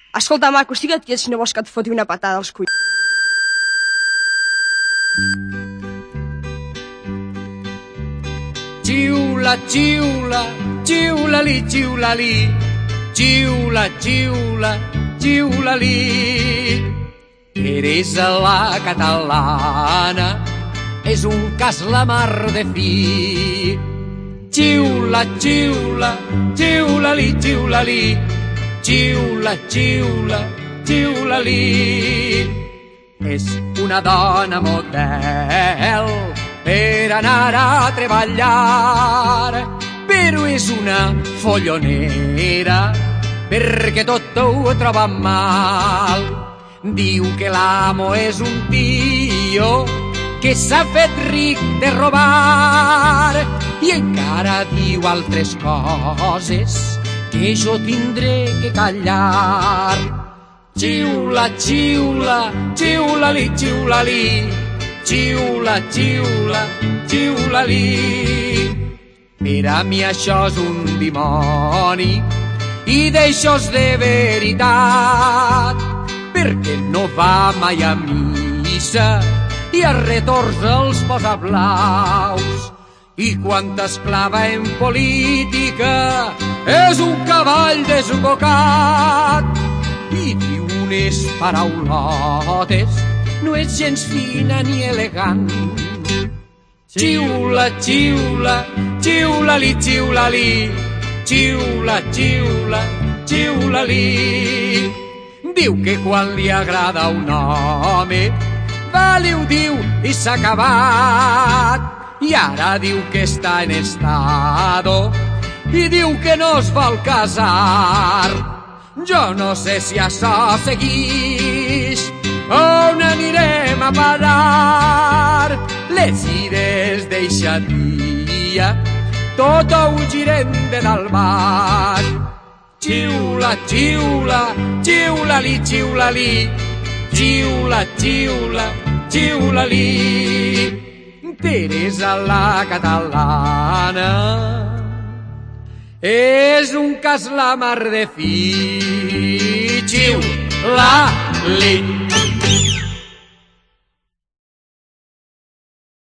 Escolta, maco, estigue't quiet si no vols que et foti una patada als collons. Xiula, xiula, xiula-li, xiula-li, xiula, xiula, xiula-li. Eres la catalana, és un cas la mar de fi. Xiula, xiula, xiula-li, xiula-li, xiula, xiula, xiula-li. És una dona model per anar a treballar, però és una follonera perquè tot ho troba mal. Diu que l'amo és un tio que s'ha fet ric de robar i encara diu altres coses que jo tindré que callar. Xiula, xiula, xiula-li, xiula-li, xiula, xiula, xiula-li. Per a mi això és un dimoni i d'això és de veritat, perquè no va mai a missa i a retorns els posa blaus. I quan t'esclava en política és un cavall desbocat i diu unes paraulotes, no és gens fina ni elegant. Xiula, xiula, xiula-li, xiula-li, xiula, xiula, xiula-li. Diu que quan li agrada un home va, li ho diu i s'ha acabat. I ara diu que està en estado i diu que no es vol casar. Jo no sé si això seguix, on anirem a parar. Les idees d'eixa tia tot ho girem de dalt baix. Xiula, xiula, xiula-li, xiula-li, xiula, xiula, xiula-li. Teresa la catalana és un cas la mar de fi. Xiula-li.